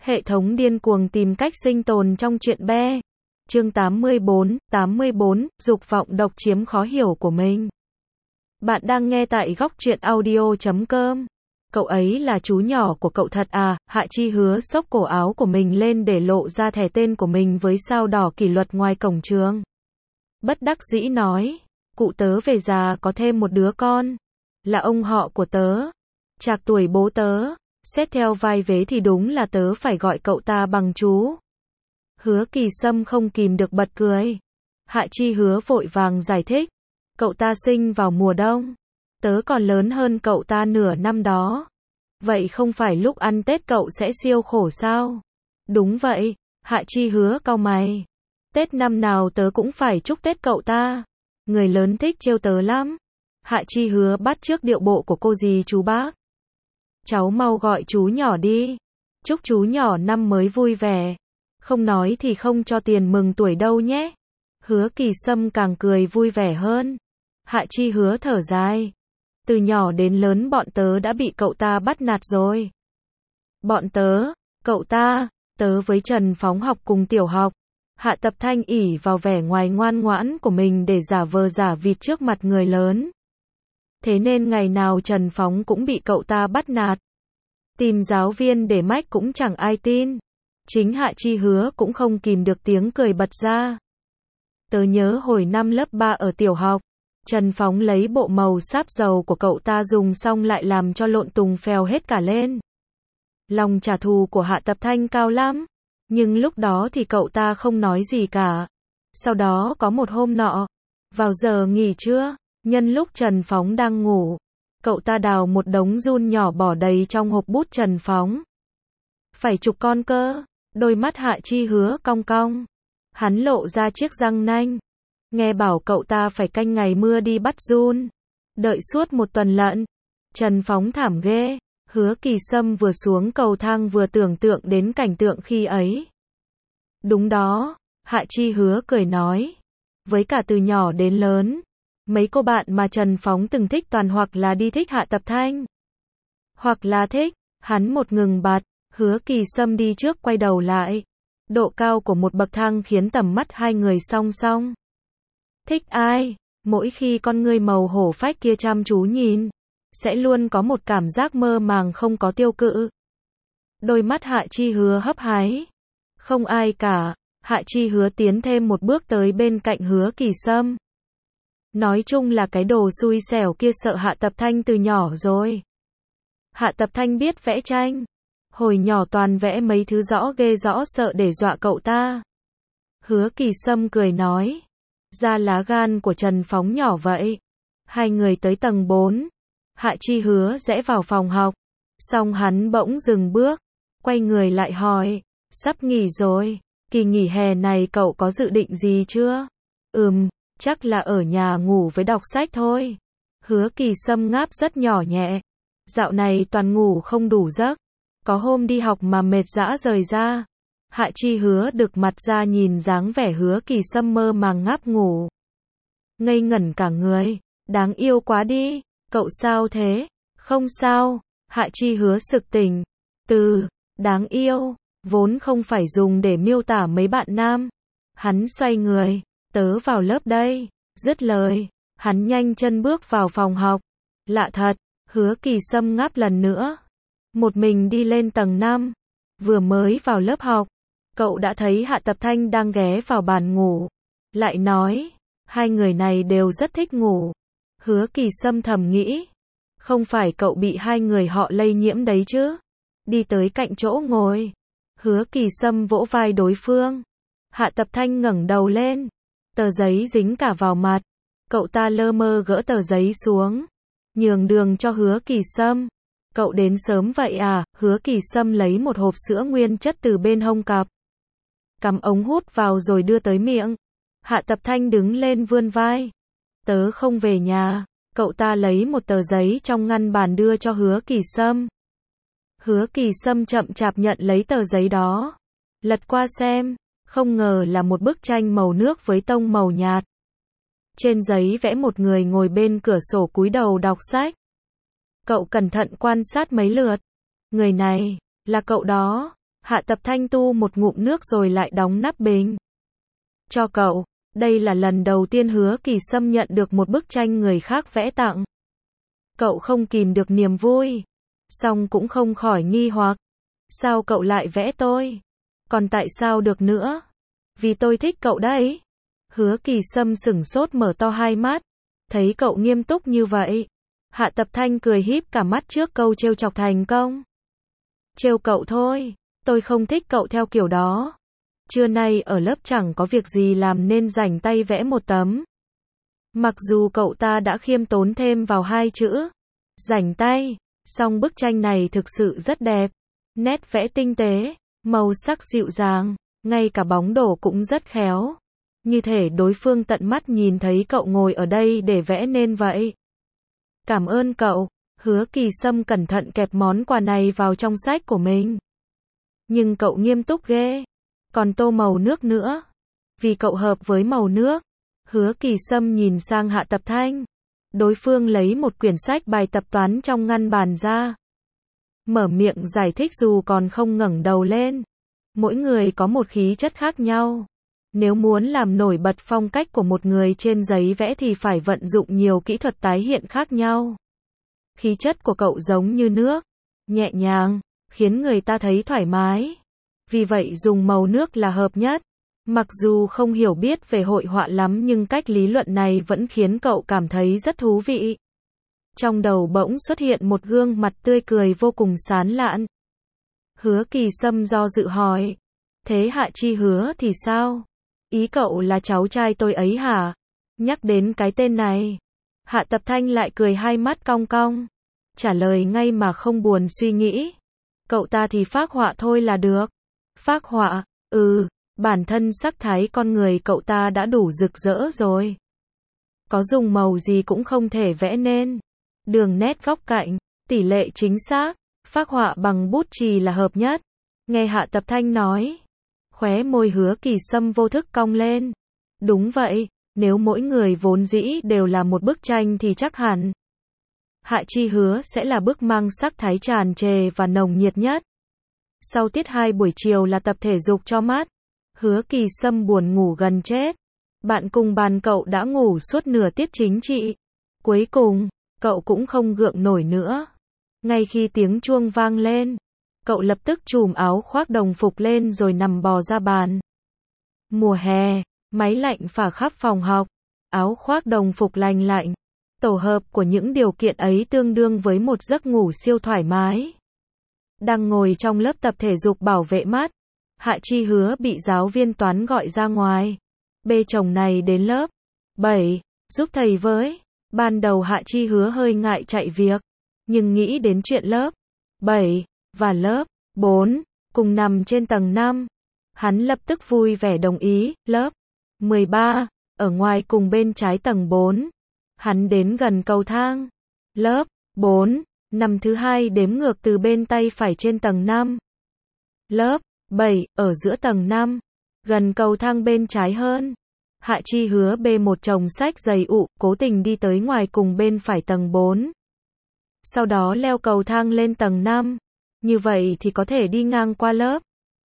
Hệ thống điên cuồng tìm cách sinh tồn trong chuyện be. Chương 84, dục vọng độc chiếm khó hiểu của mình. Bạn đang nghe tại góc truyện audio.com. Cậu ấy là chú nhỏ của cậu thật à? Hạ Chi Hứa xốc cổ áo của mình lên để lộ ra thẻ tên của mình với sao đỏ kỷ luật ngoài cổng trường. Bất đắc dĩ nói, cụ tớ về già có thêm một đứa con. Là ông họ của tớ. Trạc tuổi bố tớ. Xét theo vai vế thì đúng là tớ phải gọi cậu ta bằng chú. Hứa Kỳ Sâm không kìm được bật cười. Hạ Chi Hứa vội vàng giải thích. Cậu ta sinh vào mùa đông. Tớ còn lớn hơn cậu ta nửa năm đó. Vậy không phải lúc ăn Tết cậu sẽ siêu khổ sao? Đúng vậy. Hạ Chi Hứa cau mày. Tết năm nào tớ cũng phải chúc Tết cậu ta. Người lớn thích trêu tớ lắm. Hạ Chi Hứa bắt chước điệu bộ của cô dì chú bác. Cháu mau gọi chú nhỏ đi. Chúc chú nhỏ năm mới vui vẻ. Không nói thì không cho tiền mừng tuổi đâu nhé. Hứa Kỳ Sâm càng cười vui vẻ hơn. Hạ Chi Hứa thở dài. Từ nhỏ đến lớn bọn tớ đã bị cậu ta bắt nạt rồi. Bọn tớ, cậu ta, tớ với Trần Phóng học cùng tiểu học. Hạ Tập Thanh ỷ vào vẻ ngoài ngoan ngoãn của mình để giả vờ giả vịt trước mặt người lớn. Thế nên ngày nào Trần Phóng cũng bị cậu ta bắt nạt. Tìm giáo viên để mách cũng chẳng ai tin. Chính Hạ Chi Hứa cũng không kìm được tiếng cười bật ra. Tớ nhớ hồi năm lớp 3 ở tiểu học, Trần Phóng lấy bộ màu sáp dầu của cậu ta dùng xong lại làm cho lộn tùng phèo hết cả lên. Lòng trả thù của Hạ Tập Thanh cao lắm, nhưng lúc đó thì cậu ta không nói gì cả. Sau đó có một hôm nọ, vào giờ nghỉ trưa, nhân lúc Trần Phóng đang ngủ, cậu ta đào một đống giun nhỏ bỏ đầy trong hộp bút Trần Phóng. Phải chục con cơ. Đôi mắt Hạ Chi Hứa cong cong. Hắn lộ ra chiếc răng nanh. Nghe bảo cậu ta phải canh ngày mưa đi bắt giun. Đợi suốt một tuần lận. Trần Phóng thảm ghê. Hứa Kỳ Sâm vừa xuống cầu thang vừa tưởng tượng đến cảnh tượng khi ấy. Đúng đó. Hạ Chi Hứa cười nói. Với cả từ nhỏ đến lớn, mấy cô bạn mà Trần Phóng từng thích toàn hoặc là đi thích Hạ Tập Thanh, hoặc là thích. Hắn một ngừng bặt. Hứa Kỳ Sâm đi trước quay đầu lại. Độ cao của một bậc thang khiến tầm mắt hai người song song. Thích ai? Mỗi khi con ngươi màu hổ phách kia chăm chú nhìn, sẽ luôn có một cảm giác mơ màng không có tiêu cự. Đôi mắt Hạ Chi Hứa hấp háy. Không ai cả. Hạ Chi Hứa tiến thêm một bước tới bên cạnh Hứa Kỳ Sâm. Nói chung là cái đồ xui xẻo kia sợ Hạ Tập Thanh từ nhỏ rồi. Hạ Tập Thanh biết vẽ tranh. Hồi nhỏ toàn vẽ mấy thứ rõ ghê rõ sợ để dọa cậu ta. Hứa Kỳ Sâm cười nói. Ra lá gan của Trần Phóng nhỏ vậy. Hai người tới tầng 4. Hạ Chi Hứa rẽ vào phòng học. Xong hắn bỗng dừng bước. Quay người lại hỏi. Sắp nghỉ rồi. Kỳ nghỉ hè này cậu có dự định gì chưa? Chắc là ở nhà ngủ với đọc sách thôi. Hứa Kỳ Sâm ngáp rất nhỏ nhẹ. Dạo này toàn ngủ không đủ giấc. Có hôm đi học mà mệt rã rời ra. Hạ Chi Hứa đực mặt ra nhìn dáng vẻ Hứa Kỳ Sâm mơ màng ngáp ngủ. Ngây ngẩn cả người. Đáng yêu quá đi. Cậu sao thế? Không sao. Hạ Chi Hứa sực tỉnh. Từ đáng yêu vốn không phải dùng để miêu tả mấy bạn nam. Hắn xoay người. Tớ vào lớp đây. Dứt lời, hắn nhanh chân bước vào phòng học. Lạ thật. Hứa Kỳ Sâm ngáp lần nữa. Một mình đi lên tầng 5. Vừa mới vào lớp học, cậu đã thấy Hạ Tập Thanh đang ghé vào bàn ngủ. Lại nói, hai người này đều rất thích ngủ. Hứa Kỳ Sâm thầm nghĩ. Không phải cậu bị hai người họ lây nhiễm đấy chứ. Đi tới cạnh chỗ ngồi. Hứa Kỳ Sâm vỗ vai đối phương. Hạ Tập Thanh ngẩng đầu lên. Tờ giấy dính cả vào mặt. Cậu ta lơ mơ gỡ tờ giấy xuống. Nhường đường cho Hứa Kỳ Sâm. Cậu đến sớm vậy à? Hứa Kỳ Sâm lấy một hộp sữa nguyên chất từ bên hông cặp. Cắm ống hút vào rồi đưa tới miệng. Hạ Tập Thanh đứng lên vươn vai. Tớ không về nhà. Cậu ta lấy một tờ giấy trong ngăn bàn đưa cho Hứa Kỳ Sâm. Hứa Kỳ Sâm chậm chạp nhận lấy tờ giấy đó. Lật qua xem. Không ngờ là một bức tranh màu nước với tông màu nhạt. Trên giấy vẽ một người ngồi bên cửa sổ cúi đầu đọc sách. Cậu cẩn thận quan sát mấy lượt. Người này, là cậu đó. Hạ Tập Thanh tu một ngụm nước rồi lại đóng nắp bình. Cho cậu, đây là lần đầu tiên Hứa Kỳ Sâm nhận được một bức tranh người khác vẽ tặng. Cậu không kìm được niềm vui, song cũng không khỏi nghi hoặc. Sao cậu lại vẽ tôi? Còn tại sao được nữa? Vì tôi thích cậu đấy. Hứa Kỳ Sâm sửng sốt mở to hai mắt, thấy cậu nghiêm túc như vậy. Hạ Tập Thanh cười híp cả mắt trước câu trêu chọc thành công. Trêu cậu thôi, tôi không thích cậu theo kiểu đó. Trưa nay ở lớp chẳng có việc gì làm nên rảnh tay vẽ một tấm. Mặc dù cậu ta đã khiêm tốn thêm vào hai chữ rảnh tay, song bức tranh này thực sự rất đẹp. Nét vẽ tinh tế, màu sắc dịu dàng, ngay cả bóng đổ cũng rất khéo. Như thể đối phương tận mắt nhìn thấy cậu ngồi ở đây để vẽ nên vậy. Cảm ơn cậu. Hứa Kỳ Sâm cẩn thận kẹp món quà này vào trong sách của mình. Nhưng cậu nghiêm túc ghê. Còn tô màu nước nữa. Vì cậu hợp với màu nước. Hứa Kỳ Sâm nhìn sang Hạ Tập Thanh. Đối phương lấy một quyển sách bài tập toán trong ngăn bàn ra. Mở miệng giải thích dù còn không ngẩng đầu lên. Mỗi người có một khí chất khác nhau. Nếu muốn làm nổi bật phong cách của một người trên giấy vẽ thì phải vận dụng nhiều kỹ thuật tái hiện khác nhau. Khí chất của cậu giống như nước, nhẹ nhàng, khiến người ta thấy thoải mái. Vì vậy dùng màu nước là hợp nhất. Mặc dù không hiểu biết về hội họa lắm nhưng cách lý luận này vẫn khiến cậu cảm thấy rất thú vị. Trong đầu bỗng xuất hiện một gương mặt tươi cười vô cùng sán lạn. Hứa Kỳ Sâm do dự hỏi. Thế Hạ Chi Hứa thì sao? Ý cậu là cháu trai tôi ấy hả? Nhắc đến cái tên này. Hạ Tập Thanh lại cười hai mắt cong cong. Trả lời ngay mà không buồn suy nghĩ. Cậu ta thì phác họa thôi là được. Phác họa? Bản thân sắc thái con người cậu ta đã đủ rực rỡ rồi. Có dùng màu gì cũng không thể vẽ nên. Đường nét góc cạnh, tỷ lệ chính xác. Phác họa bằng bút chì là hợp nhất. Nghe Hạ Tập Thanh nói. Khóe môi Hứa Kỳ Sâm vô thức cong lên. Đúng vậy, nếu mỗi người vốn dĩ đều là một bức tranh thì chắc hẳn Hạ Chi Hứa sẽ là bức mang sắc thái tràn trề và nồng nhiệt nhất. Sau tiết 2 buổi chiều là tập thể dục cho mắt. Hứa Kỳ Sâm buồn ngủ gần chết. Bạn cùng bàn cậu đã ngủ suốt nửa tiết chính trị. Cuối cùng, cậu cũng không gượng nổi nữa. Ngay khi tiếng chuông vang lên, cậu lập tức chùm áo khoác đồng phục lên rồi nằm bò ra bàn. Mùa hè, máy lạnh phả khắp phòng học. Áo khoác đồng phục lành lạnh. Tổ hợp của những điều kiện ấy tương đương với một giấc ngủ siêu thoải mái. Đang ngồi trong lớp tập thể dục bảo vệ mắt, Hạ Chi Hứa bị giáo viên toán gọi ra ngoài. Bê chồng này đến lớp 7, giúp thầy với. Ban đầu Hạ Chi Hứa hơi ngại chạy việc, nhưng nghĩ đến chuyện lớp 7 và lớp 4 cùng nằm trên tầng 5, hắn lập tức vui vẻ đồng ý. Lớp 13 ở ngoài cùng bên trái tầng 4. Hắn đến gần cầu thang. Lớp 4 nằm thứ hai đếm ngược từ bên tay phải trên tầng 5. Lớp 7 ở giữa tầng 5, gần cầu thang bên trái hơn. Hạ Chi Hứa bê một chồng sách dày ụ, cố tình đi tới ngoài cùng bên phải tầng 4. Sau đó leo cầu thang lên tầng 5. Như vậy thì có thể đi ngang qua lớp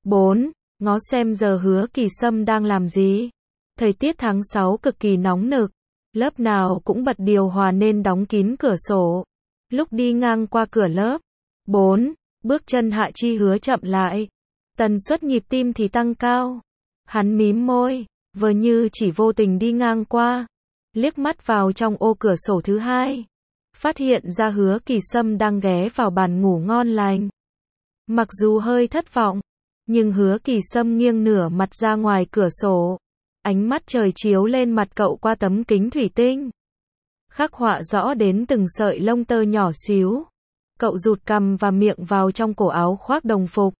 4, ngó xem giờ Hứa Kỳ Sâm đang làm gì. Thời tiết tháng 6 cực kỳ nóng nực, lớp nào cũng bật điều hòa nên đóng kín cửa sổ. Lúc đi ngang qua cửa lớp 4, bước chân Hạ Chi Hứa chậm lại. Tần suất nhịp tim thì tăng cao. Hắn mím môi, vờ như chỉ vô tình đi ngang qua. Liếc mắt vào trong ô cửa sổ thứ hai. Phát hiện ra Hứa Kỳ Sâm đang ghé vào bàn ngủ ngon lành. Mặc dù hơi thất vọng, nhưng Hứa Kỳ Sâm nghiêng nửa mặt ra ngoài cửa sổ. Ánh mắt trời chiếu lên mặt cậu qua tấm kính thủy tinh. Khắc họa rõ đến từng sợi lông tơ nhỏ xíu. Cậu rụt cằm và miệng vào trong cổ áo khoác đồng phục.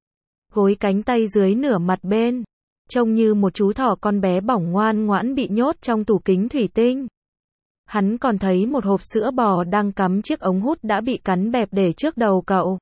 Gối cánh tay dưới nửa mặt bên. Trông như một chú thỏ con bé bỏng ngoan ngoãn bị nhốt trong tủ kính thủy tinh. Hắn còn thấy một hộp sữa bò đang cắm chiếc ống hút đã bị cắn bẹp để trước đầu cậu.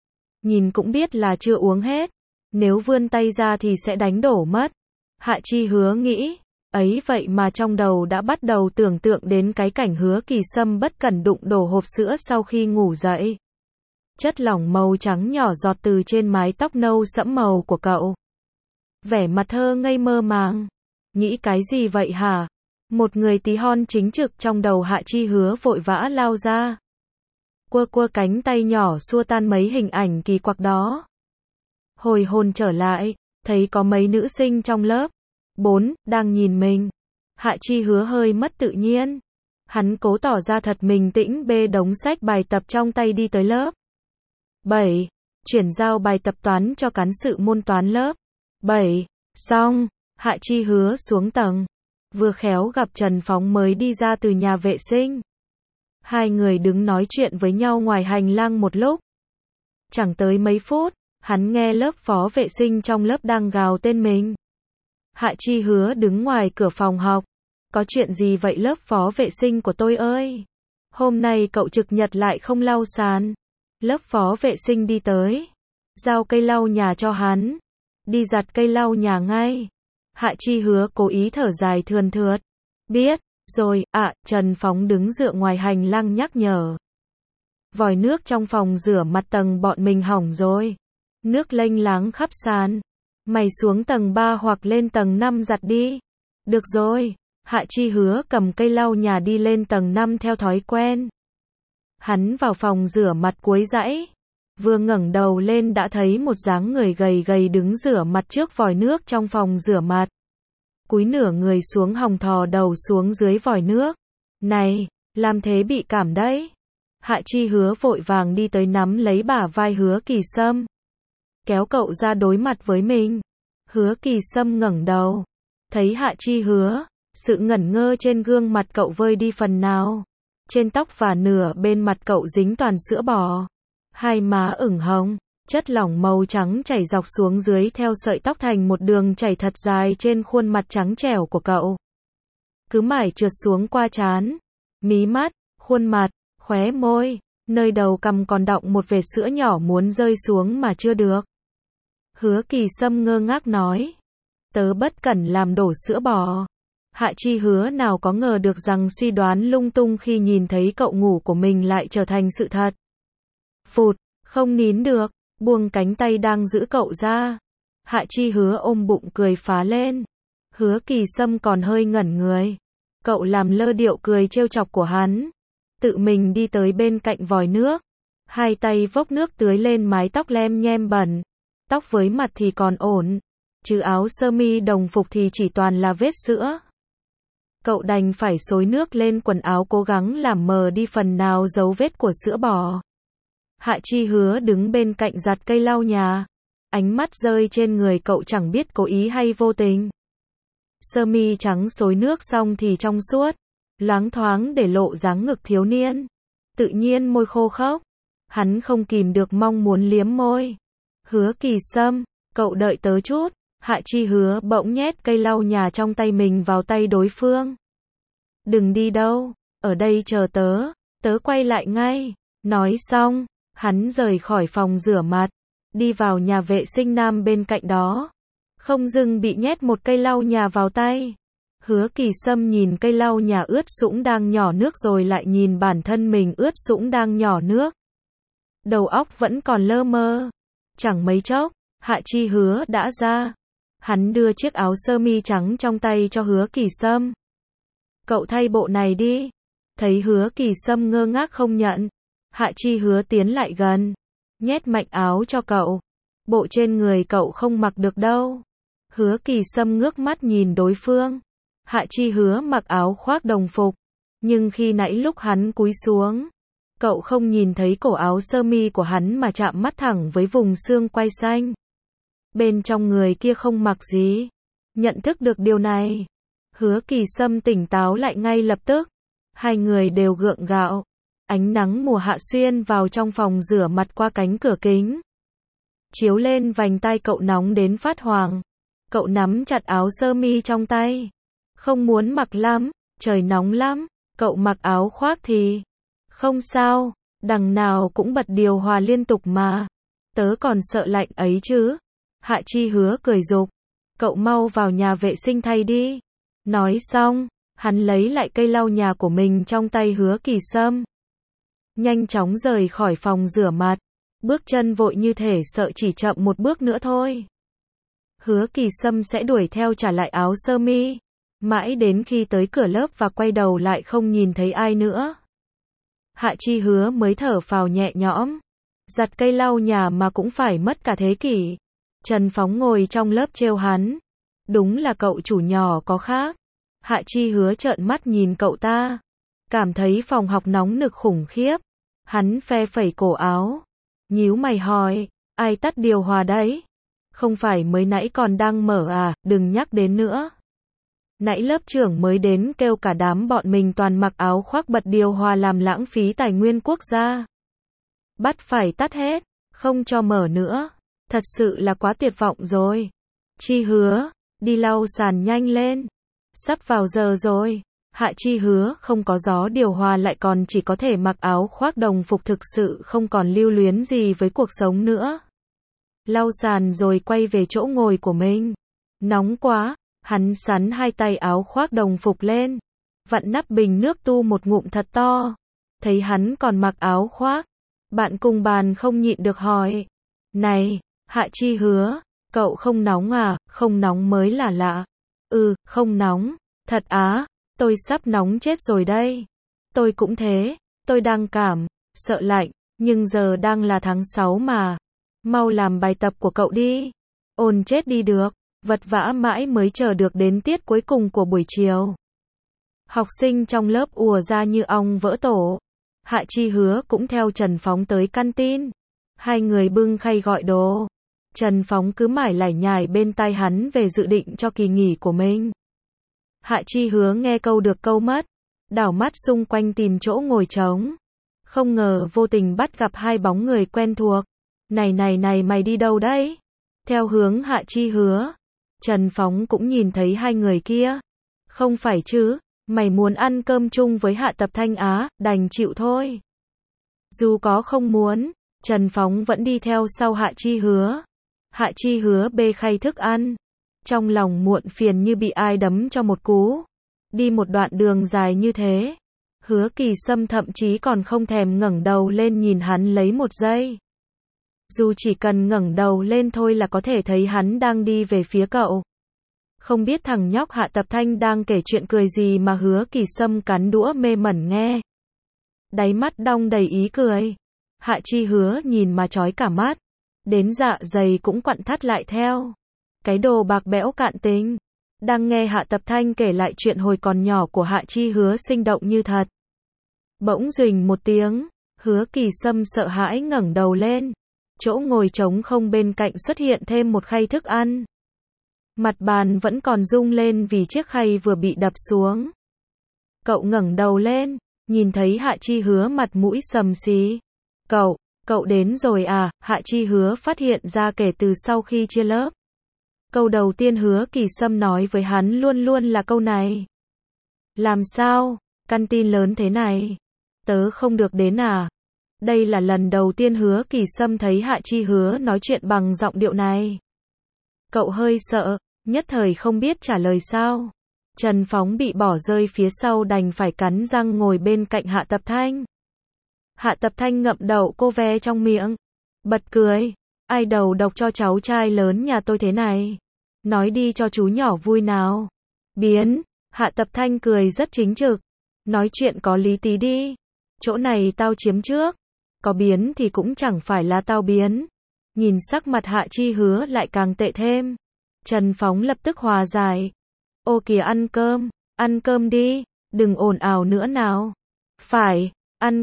Nhìn cũng biết là chưa uống hết. Nếu vươn tay ra thì sẽ đánh đổ mất. Hạ Chi Hứa nghĩ. Ấy vậy mà trong đầu đã bắt đầu tưởng tượng đến cái cảnh Hứa Kỳ Sâm bất cẩn đụng đổ hộp sữa sau khi ngủ dậy. Chất lỏng màu trắng nhỏ giọt từ trên mái tóc nâu sẫm màu của cậu. Vẻ mặt thơ ngây mơ màng. Nghĩ cái gì vậy hả? Một người tí hon chính trực trong đầu Hạ Chi Hứa vội vã lao ra. Quơ quơ cánh tay nhỏ xua tan mấy hình ảnh kỳ quặc đó. Hồi hồn trở lại, thấy có mấy nữ sinh trong lớp 4 đang nhìn mình. Hạ Chi Hứa hơi mất tự nhiên. Hắn cố tỏ ra thật bình tĩnh bê đống sách bài tập trong tay đi tới lớp 7. Chuyển giao bài tập toán cho cán sự môn toán lớp 7. Xong, Hạ Chi Hứa xuống tầng. Vừa khéo gặp Trần Phóng mới đi ra từ nhà vệ sinh. Hai người đứng nói chuyện với nhau ngoài hành lang một lúc. Chẳng tới mấy phút, hắn nghe lớp phó vệ sinh trong lớp đang gào tên mình. Hạ Chi Hứa đứng ngoài cửa phòng học. Có chuyện gì vậy lớp phó vệ sinh của tôi ơi? Hôm nay cậu trực nhật lại không lau sàn. Lớp phó vệ sinh đi tới. Giao cây lau nhà cho hắn. Đi giặt cây lau nhà ngay. Hạ Chi Hứa cố ý thở dài thườn thượt. Biết rồi, Trần Phóng đứng dựa ngoài hành lang nhắc nhở. Vòi nước trong phòng rửa mặt tầng bọn mình hỏng rồi. Nước lênh láng khắp sàn. Mày xuống tầng 3 hoặc lên tầng 5 giặt đi. Được rồi. Hạ Chi Hứa cầm cây lau nhà đi lên tầng 5 theo thói quen. Hắn vào phòng rửa mặt cuối dãy. Vừa ngẩng đầu lên đã thấy một dáng người gầy gầy đứng rửa mặt trước vòi nước trong phòng rửa mặt. Cúi nửa người xuống hòng thò đầu xuống dưới vòi nước. Này, làm thế bị cảm đấy. Hạ Chi Hứa vội vàng đi tới nắm lấy bả vai Hứa Kỳ Sâm. Kéo cậu ra đối mặt với mình. Hứa Kỳ Sâm ngẩng đầu. Thấy Hạ Chi Hứa, sự ngẩn ngơ trên gương mặt cậu vơi đi phần nào. Trên tóc và nửa bên mặt cậu dính toàn sữa bò. Hai má ửng hồng, chất lỏng màu trắng chảy dọc xuống dưới theo sợi tóc thành một đường chảy thật dài trên khuôn mặt trắng trẻo của cậu. Cứ mãi trượt xuống qua trán, mí mắt, khuôn mặt, khóe môi, nơi đầu cằm còn đọng một vệt sữa nhỏ muốn rơi xuống mà chưa được. Hứa Kỳ Sâm ngơ ngác nói. Tớ bất cẩn làm đổ sữa bò. Hạ Chi Hứa nào có ngờ được rằng suy đoán lung tung khi nhìn thấy cậu ngủ của mình lại trở thành sự thật. Phụt, không nín được, buông cánh tay đang giữ cậu ra. Hạ Chi Hứa ôm bụng cười phá lên. Hứa Kỳ Sâm còn hơi ngẩn người. Cậu làm lơ điệu cười trêu chọc của hắn. Tự mình đi tới bên cạnh vòi nước. Hai tay vốc nước tưới lên mái tóc lem nhem bẩn. Tóc với mặt thì còn ổn. Chứ áo sơ mi đồng phục thì chỉ toàn là vết sữa. Cậu đành phải xối nước lên quần áo cố gắng làm mờ đi phần nào dấu vết của sữa bò. Hạ Chi Hứa đứng bên cạnh giặt cây lau nhà. Ánh mắt rơi trên người cậu chẳng biết cố ý hay vô tình. Sơ mi trắng xối nước xong thì trong suốt, loáng thoáng để lộ dáng ngực thiếu niên. Tự nhiên môi khô khốc. Hắn không kìm được mong muốn liếm môi. Hứa Kỳ Sâm, cậu đợi tớ chút. Hạ Chi Hứa bỗng nhét cây lau nhà trong tay mình vào tay đối phương. Đừng đi đâu, ở đây chờ tớ, tớ quay lại ngay. Nói xong, hắn rời khỏi phòng rửa mặt, đi vào nhà vệ sinh nam bên cạnh đó. Không dưng bị nhét một cây lau nhà vào tay. Hứa Kỳ Sâm nhìn cây lau nhà ướt sũng đang nhỏ nước rồi lại nhìn bản thân mình ướt sũng đang nhỏ nước. Đầu óc vẫn còn lơ mơ. Chẳng mấy chốc, Hạ Chi Hứa đã ra. Hắn đưa chiếc áo sơ mi trắng trong tay cho Hứa Kỳ Sâm. Cậu thay bộ này đi. Thấy Hứa Kỳ Sâm ngơ ngác không nhận. Hạ Chi Hứa tiến lại gần. Nhét mạnh áo cho cậu. Bộ trên người cậu không mặc được đâu. Hứa Kỳ Sâm ngước mắt nhìn đối phương. Hạ Chi Hứa mặc áo khoác đồng phục. Nhưng khi nãy lúc hắn cúi xuống, cậu không nhìn thấy cổ áo sơ mi của hắn mà chạm mắt thẳng với vùng xương quai xanh. Bên trong người kia không mặc gì. Nhận thức được điều này, Hứa Kỳ Sâm tỉnh táo lại ngay lập tức. Hai người đều gượng gạo. Ánh nắng mùa hạ xuyên vào trong phòng rửa mặt qua cánh cửa kính. Chiếu lên vành tai cậu nóng đến phát hoàng. Cậu nắm chặt áo sơ mi trong tay. Không muốn mặc lắm, trời nóng lắm. Cậu mặc áo khoác thì không sao, đằng nào cũng bật điều hòa liên tục mà. Tớ còn sợ lạnh ấy chứ. Hạ Chi Hứa cười giục. Cậu mau vào nhà vệ sinh thay đi. Nói xong, hắn lấy lại cây lau nhà của mình trong tay Hứa Kỳ Sâm. Nhanh chóng rời khỏi phòng rửa mặt. Bước chân vội như thể sợ chỉ chậm một bước nữa thôi. Hứa Kỳ Sâm sẽ đuổi theo trả lại áo sơ mi. Mãi đến khi tới cửa lớp và quay đầu lại không nhìn thấy ai nữa. Hạ Chi Hứa mới thở phào nhẹ nhõm. Giặt cây lau nhà mà cũng phải mất cả thế kỷ. Trần Phóng ngồi trong lớp trêu hắn. Đúng là cậu chủ nhỏ có khác. Hạ Chi Hứa trợn mắt nhìn cậu ta. Cảm thấy phòng học nóng nực khủng khiếp. Hắn phe phẩy cổ áo. Nhíu mày hỏi, ai tắt điều hòa đấy? Không phải mới nãy còn đang mở à, đừng nhắc đến nữa. Nãy lớp trưởng mới đến kêu cả đám bọn mình toàn mặc áo khoác bật điều hòa làm lãng phí tài nguyên quốc gia. Bắt phải tắt hết, không cho mở nữa. Thật sự là quá tuyệt vọng rồi. Chi Hứa, đi lau sàn nhanh lên. Sắp vào giờ rồi. Hạ Chi Hứa không có gió điều hòa lại còn chỉ có thể mặc áo khoác đồng phục thực sự không còn lưu luyến gì với cuộc sống nữa. Lau sàn rồi quay về chỗ ngồi của mình. Nóng quá, hắn sắn hai tay áo khoác đồng phục lên. Vặn nắp bình nước tu một ngụm thật to. Thấy hắn còn mặc áo khoác. Bạn cùng bàn không nhịn được hỏi. Này, Hạ Chi Hứa, cậu không nóng à? Không nóng mới là lạ. Không nóng. Thật á? Tôi sắp nóng chết rồi đây. Tôi cũng thế, tôi đang sợ lạnh, nhưng giờ đang là tháng 6 mà. Mau làm bài tập của cậu đi. Ôn chết đi được, vật vã mãi mới chờ được đến tiết cuối cùng của buổi chiều. Học sinh trong lớp ùa ra như ong vỡ tổ. Hạ Chi Hứa cũng theo Trần Phóng tới canteen. Hai người bưng khay gọi đồ. Trần Phóng cứ mải lải nhải bên tai hắn về dự định cho kỳ nghỉ của mình. Hạ Chi Hứa nghe câu được câu mất, đảo mắt xung quanh tìm chỗ ngồi trống. Không ngờ vô tình bắt gặp hai bóng người quen thuộc. Này mày đi đâu đấy? Theo hướng Hạ Chi Hứa, Trần Phóng cũng nhìn thấy hai người kia. Không phải chứ, mày muốn ăn cơm chung với Hạ Tập Thanh á, đành chịu thôi. Dù có không muốn, Trần Phóng vẫn đi theo sau Hạ Chi Hứa. Hạ Chi Hứa bê khay thức ăn. Trong lòng muộn phiền như bị ai đấm cho một cú. Đi một đoạn đường dài như thế. Hứa Kỳ Sâm thậm chí còn không thèm ngẩng đầu lên nhìn hắn lấy một giây. Dù chỉ cần ngẩng đầu lên thôi là có thể thấy hắn đang đi về phía cậu. Không biết thằng nhóc Hạ Tập Thanh đang kể chuyện cười gì mà Hứa Kỳ Sâm cắn đũa mê mẩn nghe. Đáy mắt đong đầy ý cười. Hạ Chi Hứa nhìn mà chói cả mắt. Đến dạ dày cũng quặn thắt lại theo. Cái đồ bạc bẽo cạn tính. Đang nghe Hạ Tập Thanh kể lại chuyện hồi còn nhỏ của Hạ Chi Hứa sinh động như thật. Bỗng rình một tiếng, Hứa Kỳ Sâm sợ hãi ngẩng đầu lên. Chỗ ngồi trống không bên cạnh xuất hiện thêm một khay thức ăn. Mặt bàn vẫn còn rung lên vì chiếc khay vừa bị đập xuống. Cậu ngẩng đầu lên, nhìn thấy Hạ Chi Hứa mặt mũi xầm xí. Cậu đến rồi à? Hạ Chi Hứa phát hiện ra kể từ sau khi chia lớp. Câu đầu tiên Hứa Kỳ Sâm nói với hắn luôn luôn là câu này. Làm sao? Canteen lớn thế này. Tớ không được đến à? Đây là lần đầu tiên Hứa Kỳ Sâm thấy Hạ Chi Hứa nói chuyện bằng giọng điệu này. Cậu hơi sợ, nhất thời không biết trả lời sao. Trần Phóng bị bỏ rơi phía sau đành phải cắn răng ngồi bên cạnh Hạ Tập Thanh. Hạ Tập Thanh ngậm đậu cô ve trong miệng. Bật cười. Ai đầu độc cho cháu trai lớn nhà tôi thế này? Nói đi cho chú nhỏ vui nào. Biến. Hạ Tập Thanh cười rất chính trực. Nói chuyện có lý tí đi. Chỗ này tao chiếm trước. Có biến thì cũng chẳng phải là tao biến. Nhìn sắc mặt Hạ Chi Hứa lại càng tệ thêm. Trần Phóng lập tức hòa giải. Ô kìa ăn cơm đi. Đừng ồn ào nữa nào. Phải, ăn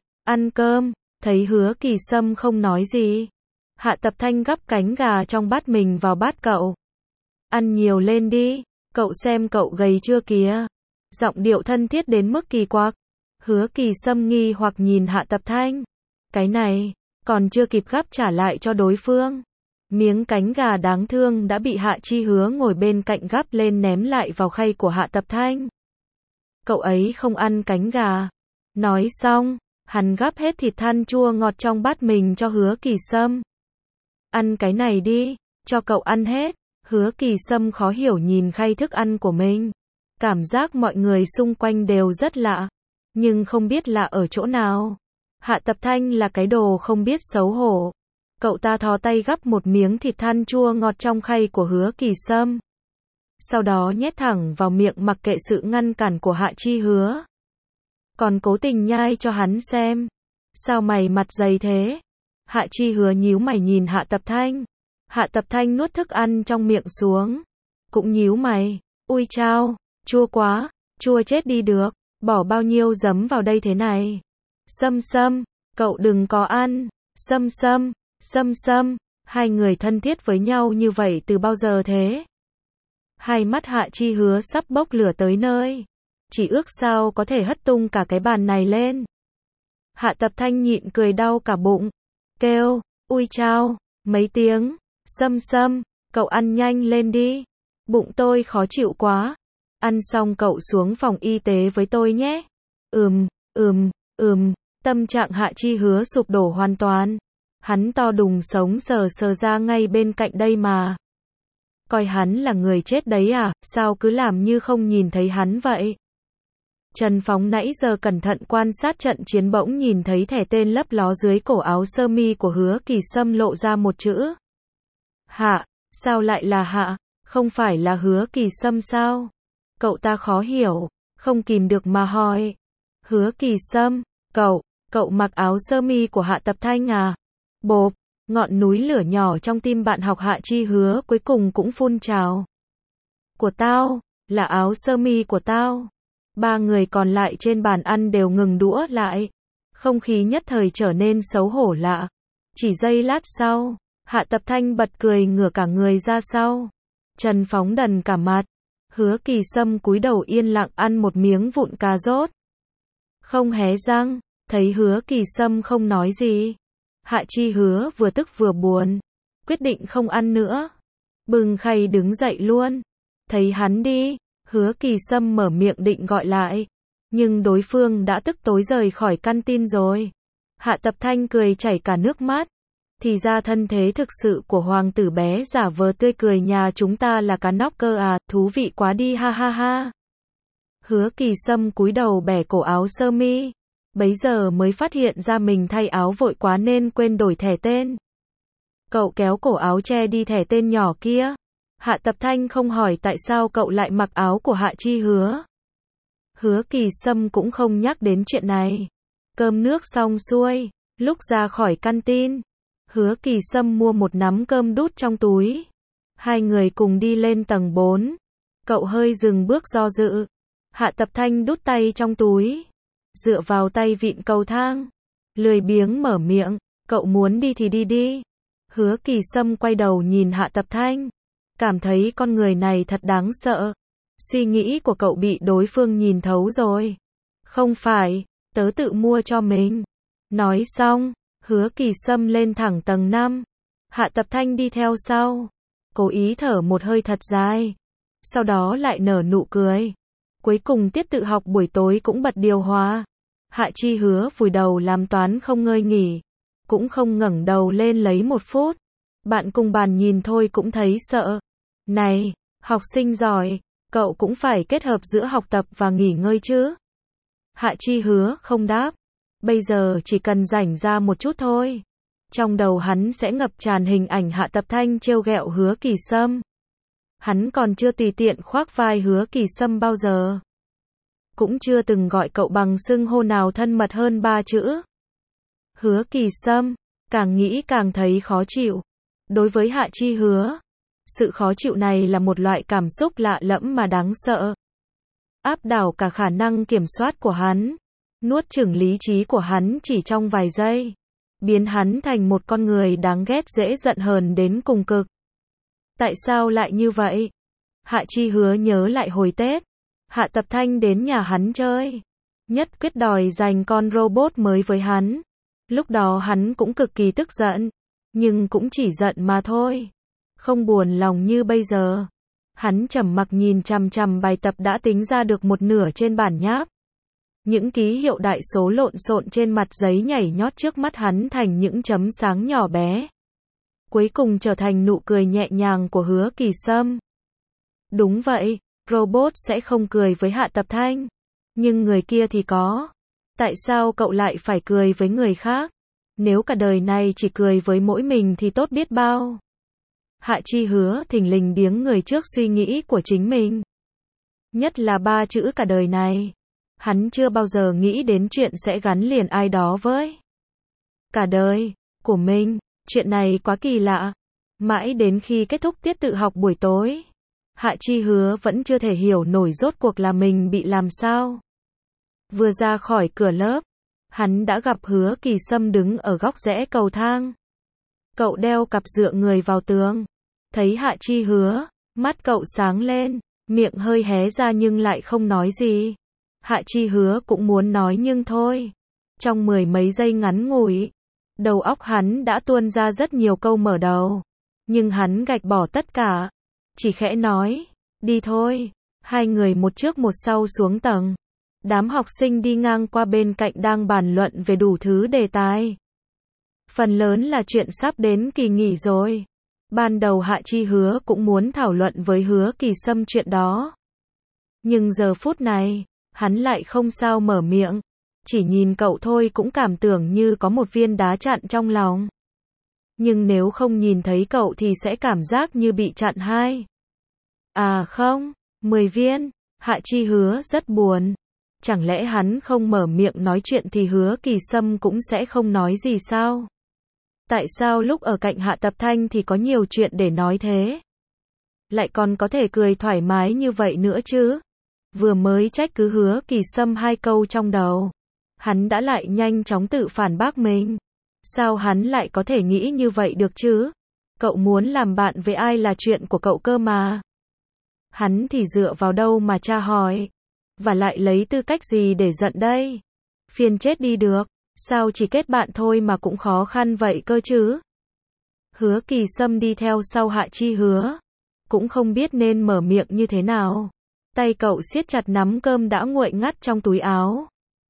cơm. Thấy Hứa Kỳ Sâm không nói gì. Hạ Tập Thanh gắp cánh gà trong bát mình vào bát cậu. Ăn nhiều lên đi, cậu xem cậu gầy chưa kìa. Giọng điệu thân thiết đến mức kỳ quặc. Hứa Kỳ Sâm nghi hoặc nhìn Hạ Tập Thanh. Cái này, còn chưa kịp gắp trả lại cho đối phương. Miếng cánh gà đáng thương đã bị Hạ Chi Hứa ngồi bên cạnh gắp lên ném lại vào khay của Hạ Tập Thanh. Cậu ấy không ăn cánh gà. Nói xong, hắn gắp hết thịt than chua ngọt trong bát mình cho Hứa Kỳ Sâm. Ăn cái này đi, cho cậu ăn hết. Hứa Kỳ Sâm khó hiểu nhìn khay thức ăn của mình. Cảm giác mọi người xung quanh đều rất lạ, nhưng không biết lạ ở chỗ nào. Hạ Tập Thanh là cái đồ không biết xấu hổ. Cậu ta thò tay gắp một miếng thịt than chua ngọt trong khay của Hứa Kỳ Sâm. Sau đó nhét thẳng vào miệng mặc kệ sự ngăn cản của Hạ Chi Hứa. Còn cố tình nhai cho hắn xem. Sao mày mặt dày thế? Hạ Chi Hứa nhíu mày nhìn Hạ Tập Thanh. Hạ Tập Thanh nuốt thức ăn trong miệng xuống. Cũng nhíu mày. Ui chao, chua quá, chua chết đi được. Bỏ bao nhiêu giấm vào đây thế này? Sâm Sâm, cậu đừng có ăn. Sâm Sâm, Sâm Sâm, hai người thân thiết với nhau như vậy từ bao giờ thế? Hai mắt Hạ Chi Hứa sắp bốc lửa tới nơi. Chỉ ước sao có thể hất tung cả cái bàn này lên. Hạ Tập Thanh nhịn cười đau cả bụng. Kêu, ui chao, mấy tiếng. Sâm Sâm, cậu ăn nhanh lên đi. Bụng tôi khó chịu quá. Ăn xong cậu xuống phòng y tế với tôi nhé. Tâm trạng Hạ Chi Hứa sụp đổ hoàn toàn. Hắn to đùng sống sờ sờ ra ngay bên cạnh đây mà. Coi hắn là người chết đấy à, sao cứ làm như không nhìn thấy hắn vậy? Trần Phóng nãy giờ cẩn thận quan sát trận chiến bỗng nhìn thấy thẻ tên lấp ló dưới cổ áo sơ mi của Hứa Kỳ Sâm lộ ra một chữ. Hạ, sao lại là Hạ, không phải là Hứa Kỳ Sâm sao? Cậu ta khó hiểu, không kìm được mà hỏi. Hứa Kỳ Sâm, cậu mặc áo sơ mi của Hạ Tập Thanh à? Bộp, ngọn núi lửa nhỏ trong tim bạn học Hạ Chi Hứa cuối cùng cũng phun trào. Của tao, là áo sơ mi của tao. Ba người còn lại trên bàn ăn đều ngừng đũa lại. Không khí nhất thời trở nên xấu hổ lạ. Chỉ giây lát sau, Hạ Tập Thanh bật cười ngửa cả người ra sau. Trần Phóng đần cả mặt. Hứa Kỳ Sâm cúi đầu yên lặng ăn một miếng vụn cà rốt. Không hé răng, thấy Hứa Kỳ Sâm không nói gì. Hạ Chi Hứa vừa tức vừa buồn. Quyết định không ăn nữa. Bừng khay đứng dậy luôn. Thấy hắn đi, Hứa Kỳ Sâm mở miệng định gọi lại. Nhưng đối phương đã tức tối rời khỏi căn tin rồi. Hạ Tập Thanh cười chảy cả nước mắt. Thì ra thân thế thực sự của hoàng tử bé giả vờ tươi cười nhà chúng ta là cá nóc cơ à, thú vị quá đi ha ha ha. Hứa Kỳ Sâm cúi đầu bẻ cổ áo sơ mi. Bấy giờ mới phát hiện ra mình thay áo vội quá nên quên đổi thẻ tên. Cậu kéo cổ áo che đi thẻ tên nhỏ kia. Hạ Tập Thanh không hỏi tại sao cậu lại mặc áo của Hạ Chi Hứa. Hứa Kỳ Sâm cũng không nhắc đến chuyện này. Cơm nước xong xuôi, lúc ra khỏi căn tin, Hứa Kỳ Sâm mua một nắm cơm đút trong túi. Hai người cùng đi lên tầng 4. Cậu hơi dừng bước do dự. Hạ Tập Thanh đút tay trong túi, dựa vào tay vịn cầu thang, lười biếng mở miệng, cậu muốn đi thì đi đi. Hứa Kỳ Sâm quay đầu nhìn Hạ Tập Thanh, cảm thấy con người này thật đáng sợ. Suy nghĩ của cậu bị đối phương nhìn thấu rồi. Không phải, tớ tự mua cho mình. Nói xong, Hứa Kỳ Sâm lên thẳng tầng 5. Hạ Tập Thanh đi theo sau, cố ý thở một hơi thật dài, sau đó lại nở nụ cười. Cuối cùng tiết tự học buổi tối cũng bật điều hòa. Hạ Chi Hứa vùi đầu làm toán không ngơi nghỉ, cũng không ngẩng đầu lên lấy một phút. Bạn cùng bàn nhìn thôi cũng thấy sợ. Này, học sinh giỏi, cậu cũng phải kết hợp giữa học tập và nghỉ ngơi chứ. Hạ Chi Hứa không đáp. Bây giờ chỉ cần rảnh ra một chút thôi. Trong đầu hắn sẽ ngập tràn hình ảnh Hạ Tập Thanh trêu ghẹo Hứa Kỳ Sâm. Hắn còn chưa tùy tiện khoác vai Hứa Kỳ Sâm bao giờ. Cũng chưa từng gọi cậu bằng xưng hô nào thân mật hơn 3 chữ. Hứa Kỳ Sâm, càng nghĩ càng thấy khó chịu. Đối với Hạ Chi Hứa, sự khó chịu này là một loại cảm xúc lạ lẫm mà đáng sợ. Áp đảo cả khả năng kiểm soát của hắn. Nuốt chửng lý trí của hắn chỉ trong vài giây. Biến hắn thành một con người đáng ghét dễ giận hờn đến cùng cực. Tại sao lại như vậy? Hạ Chi Hứa nhớ lại hồi Tết. Hạ Tập Thanh đến nhà hắn chơi. Nhất quyết đòi giành con robot mới với hắn. Lúc đó hắn cũng cực kỳ tức giận. Nhưng cũng chỉ giận mà thôi. Không buồn lòng như bây giờ. Hắn trầm mặc nhìn chằm chằm bài tập đã tính ra được một nửa trên bản nháp. Những ký hiệu đại số lộn xộn trên mặt giấy nhảy nhót trước mắt hắn thành những chấm sáng nhỏ bé. Cuối cùng trở thành nụ cười nhẹ nhàng của Hứa Kỳ Sâm. Đúng vậy, robot sẽ không cười với Hạ Tập Thanh. Nhưng người kia thì có. Tại sao cậu lại phải cười với người khác? Nếu cả đời này chỉ cười với mỗi mình thì tốt biết bao. Hạ Chi Hứa thình lình điếng người trước suy nghĩ của chính mình. Nhất là 3 chữ cả đời này. Hắn chưa bao giờ nghĩ đến chuyện sẽ gắn liền ai đó với cả đời của mình. Chuyện này quá kỳ lạ. Mãi đến khi kết thúc tiết tự học buổi tối, Hạ Chi Hứa vẫn chưa thể hiểu nổi rốt cuộc là mình bị làm sao. Vừa ra khỏi cửa lớp, hắn đã gặp Hứa Kỳ Sâm đứng ở góc rẽ cầu thang. Cậu đeo cặp dựa người vào tường. Thấy Hạ Chi Hứa, mắt cậu sáng lên, miệng hơi hé ra nhưng lại không nói gì. Hạ Chi Hứa cũng muốn nói nhưng thôi. Trong 10 mấy giây ngắn ngủi, đầu óc hắn đã tuôn ra rất nhiều câu mở đầu. Nhưng hắn gạch bỏ tất cả. Chỉ khẽ nói, đi thôi. Hai người một trước một sau xuống tầng. Đám học sinh đi ngang qua bên cạnh đang bàn luận về đủ thứ đề tài. Phần lớn là chuyện sắp đến kỳ nghỉ rồi. Ban đầu Hạ Chi Hứa cũng muốn thảo luận với Hứa Kỳ Sâm chuyện đó. Nhưng giờ phút này, hắn lại không sao mở miệng. Chỉ nhìn cậu thôi cũng cảm tưởng như có một viên đá chặn trong lòng. Nhưng nếu không nhìn thấy cậu thì sẽ cảm giác như bị chặn hai. À không, 10 viên. Hạ Chi Hứa rất buồn. Chẳng lẽ hắn không mở miệng nói chuyện thì Hứa Kỳ Sâm cũng sẽ không nói gì sao? Tại sao lúc ở cạnh Hạ Tập Thanh thì có nhiều chuyện để nói thế? Lại còn có thể cười thoải mái như vậy nữa chứ? Vừa mới trách cứ Hứa Kỳ Sâm 2 câu trong đầu, hắn đã lại nhanh chóng tự phản bác mình. Sao hắn lại có thể nghĩ như vậy được chứ? Cậu muốn làm bạn với ai là chuyện của cậu cơ mà. Hắn thì dựa vào đâu mà tra hỏi? Và lại lấy tư cách gì để giận đây? Phiền chết đi được. Sao chỉ kết bạn thôi mà cũng khó khăn vậy cơ chứ? Hứa Kỳ Sâm đi theo sau Hạ Chi Hứa. Cũng không biết nên mở miệng như thế nào. Tay cậu siết chặt nắm cơm đã nguội ngắt trong túi áo.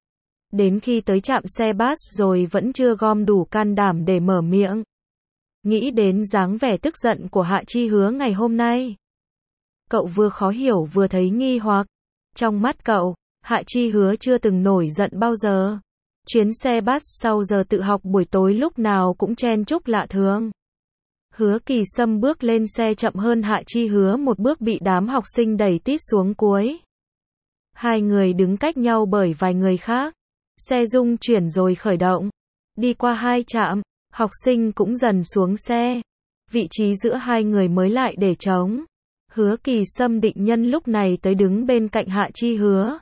Đến khi tới trạm xe bus rồi vẫn chưa gom đủ can đảm để mở miệng. Nghĩ đến dáng vẻ tức giận của Hạ Chi Hứa ngày hôm nay. Cậu vừa khó hiểu vừa thấy nghi hoặc. Trong mắt cậu, Hạ Chi Hứa chưa từng nổi giận bao giờ. Chuyến xe bus sau giờ tự học buổi tối lúc nào cũng chen chúc lạ thường. Hứa Kỳ Sâm bước lên xe chậm hơn Hạ Chi Hứa một bước bị đám học sinh đẩy tít xuống cuối. Hai người đứng cách nhau bởi vài người khác. Xe rung chuyển rồi khởi động. Đi qua 2 trạm, học sinh cũng dần xuống xe. Vị trí giữa hai người mới lại để trống. Hứa Kỳ Sâm định nhân lúc này tới đứng bên cạnh Hạ Chi Hứa.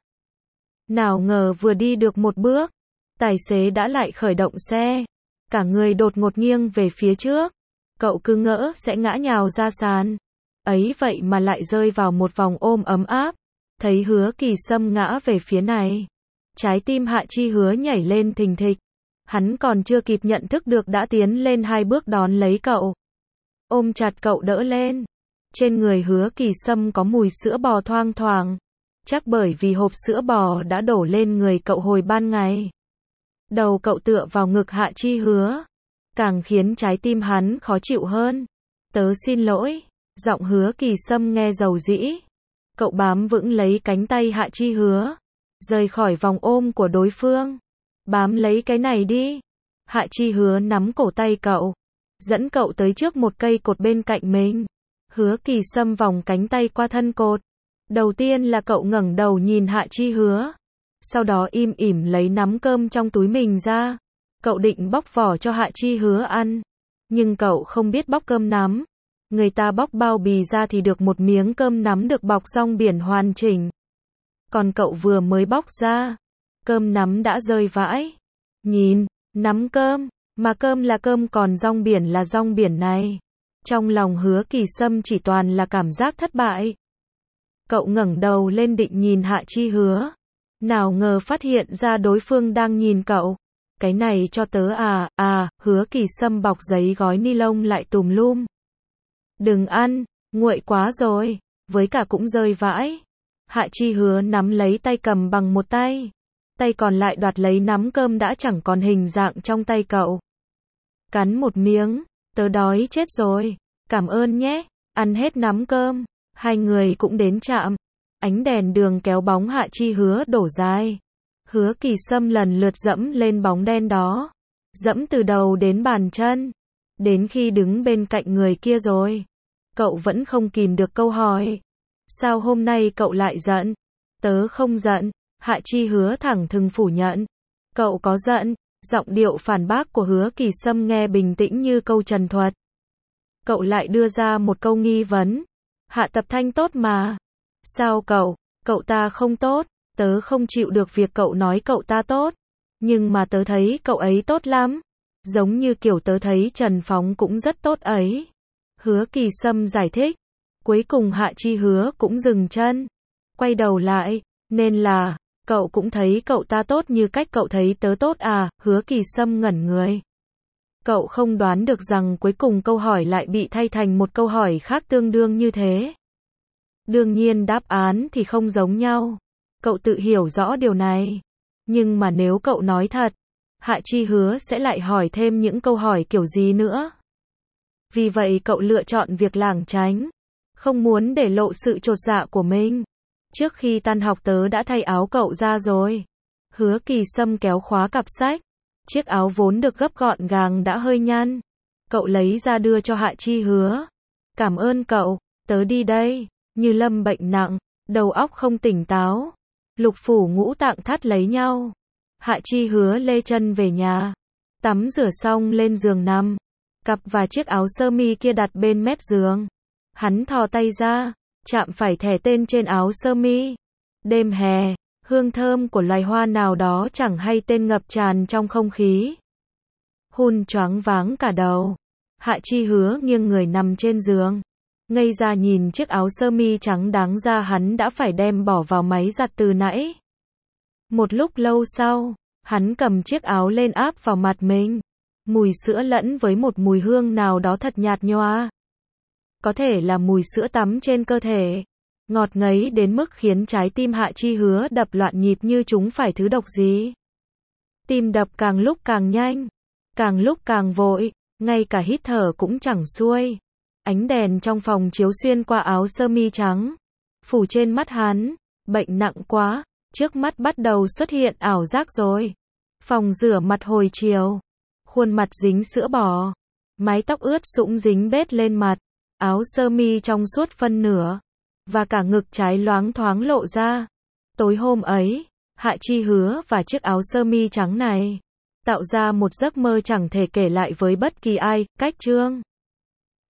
Nào ngờ vừa đi được một bước, tài xế đã lại khởi động xe. Cả người đột ngột nghiêng về phía trước. Cậu cứ ngỡ sẽ ngã nhào ra sàn. Ấy vậy mà lại rơi vào một vòng ôm ấm áp. Thấy Hứa Kỳ Sâm ngã về phía này. Trái tim Hạ Chi Hứa nhảy lên thình thịch. Hắn còn chưa kịp nhận thức được đã tiến lên 2 bước đón lấy cậu. Ôm chặt cậu đỡ lên. Trên người Hứa Kỳ Sâm có mùi sữa bò thoang thoảng. Chắc bởi vì hộp sữa bò đã đổ lên người cậu hồi ban ngày. Đầu cậu tựa vào ngực Hạ Chi Hứa. Càng khiến trái tim hắn khó chịu hơn. Tớ xin lỗi. Giọng Hứa Kỳ Sâm nghe dầu dĩ. Cậu bám vững lấy cánh tay Hạ Chi Hứa. Rời khỏi vòng ôm của đối phương. Bám lấy cái này đi. Hạ Chi Hứa nắm cổ tay cậu. Dẫn cậu tới trước một cây cột bên cạnh mình. Hứa Kỳ Sâm vòng cánh tay qua thân cột. Đầu tiên là cậu ngẩng đầu nhìn Hạ Chi Hứa. Sau đó im ỉm lấy nắm cơm trong túi mình ra. Cậu định bóc vỏ cho Hạ Chi Hứa ăn. Nhưng cậu không biết bóc cơm nắm. Người ta bóc bao bì ra thì được một miếng cơm nắm được bọc rong biển hoàn chỉnh. Còn cậu vừa mới bóc ra, cơm nắm đã rơi vãi. Nhìn, nắm cơm, mà cơm là cơm còn rong biển là rong biển này. Trong lòng Hứa Kỳ Sâm chỉ toàn là cảm giác thất bại. Cậu ngẩng đầu lên định nhìn Hạ Chi Hứa. Nào ngờ phát hiện ra đối phương đang nhìn cậu. Cái này cho tớ à, Hứa Kỳ Sâm bọc giấy gói ni lông lại tùm lum. Đừng ăn, nguội quá rồi, với cả cũng rơi vãi. Hạ Chi Hứa nắm lấy tay cầm bằng một tay. Tay còn lại đoạt lấy nắm cơm đã chẳng còn hình dạng trong tay cậu. Cắn một miếng, tớ đói chết rồi, cảm ơn nhé, ăn hết nắm cơm. Hai người cũng đến trạm. Ánh đèn đường kéo bóng Hạ Chi Hứa đổ dài. Hứa Kỳ Sâm lần lượt dẫm lên bóng đen đó. Dẫm từ đầu đến bàn chân. Đến khi đứng bên cạnh người kia rồi, cậu vẫn không kìm được câu hỏi. Sao hôm nay cậu lại giận? Tớ không giận. Hạ Chi Hứa thẳng thừng phủ nhận. Cậu có giận? Giọng điệu phản bác của Hứa Kỳ Sâm nghe bình tĩnh như câu trần thuật. Cậu lại đưa ra một câu nghi vấn. Hạ Tập Thanh tốt mà. Sao cậu? Cậu ta không tốt. Tớ không chịu được việc cậu nói cậu ta tốt. Nhưng mà tớ thấy cậu ấy tốt lắm. Giống như kiểu tớ thấy Trần Phóng cũng rất tốt ấy. Hứa Kỳ Sâm giải thích. Cuối cùng Hạ Chi Hứa cũng dừng chân. Quay đầu lại. Nên là, cậu cũng thấy cậu ta tốt như cách cậu thấy tớ tốt à? Hứa Kỳ Sâm ngẩn người. Cậu không đoán được rằng cuối cùng câu hỏi lại bị thay thành một câu hỏi khác tương đương như thế. Đương nhiên đáp án thì không giống nhau. Cậu tự hiểu rõ điều này. Nhưng mà nếu cậu nói thật, Hạ Chi Hứa sẽ lại hỏi thêm những câu hỏi kiểu gì nữa. Vì vậy cậu lựa chọn việc lảng tránh. Không muốn để lộ sự chột dạ của mình. Trước khi tan học tớ đã thay áo cậu ra rồi. Hứa Kỳ Sâm kéo khóa cặp sách. Chiếc áo vốn được gấp gọn gàng đã hơi nhăn. Cậu lấy ra đưa cho Hạ Chi Hứa. Cảm ơn cậu, tớ đi đây. Như lâm bệnh nặng, đầu óc không tỉnh táo. Lục phủ ngũ tạng thắt lấy nhau. Hạ Chi Hứa lê chân về nhà. Tắm rửa xong lên giường nằm. Cặp và chiếc áo sơ mi kia đặt bên mép giường. Hắn thò tay ra, chạm phải thẻ tên trên áo sơ mi. Đêm hè, hương thơm của loài hoa nào đó chẳng hay tên ngập tràn trong không khí. Hun choáng váng cả đầu. Hạ Chi Hứa nghiêng người nằm trên giường. Ngây ra nhìn chiếc áo sơ mi trắng đáng ra hắn đã phải đem bỏ vào máy giặt từ nãy. Một lúc lâu sau, hắn cầm chiếc áo lên áp vào mặt mình. Mùi sữa lẫn với một mùi hương nào đó thật nhạt nhòa. Có thể là mùi sữa tắm trên cơ thể. Ngọt ngấy đến mức khiến trái tim Hạ Chi Hứa đập loạn nhịp như chúng phải thứ độc gì. Tim đập càng lúc càng nhanh, càng lúc càng vội, ngay cả hít thở cũng chẳng xuôi. Ánh đèn trong phòng chiếu xuyên qua áo sơ mi trắng, phủ trên mắt hắn. Bệnh nặng quá, trước mắt bắt đầu xuất hiện ảo giác rồi. Phòng rửa mặt hồi chiều, khuôn mặt dính sữa bò, mái tóc ướt sũng dính bết lên mặt, áo sơ mi trong suốt phân nửa, và cả ngực trái loáng thoáng lộ ra. Tối hôm ấy, Hạ Chi Hứa và chiếc áo sơ mi trắng này tạo ra một giấc mơ chẳng thể kể lại với bất kỳ ai. Cách chương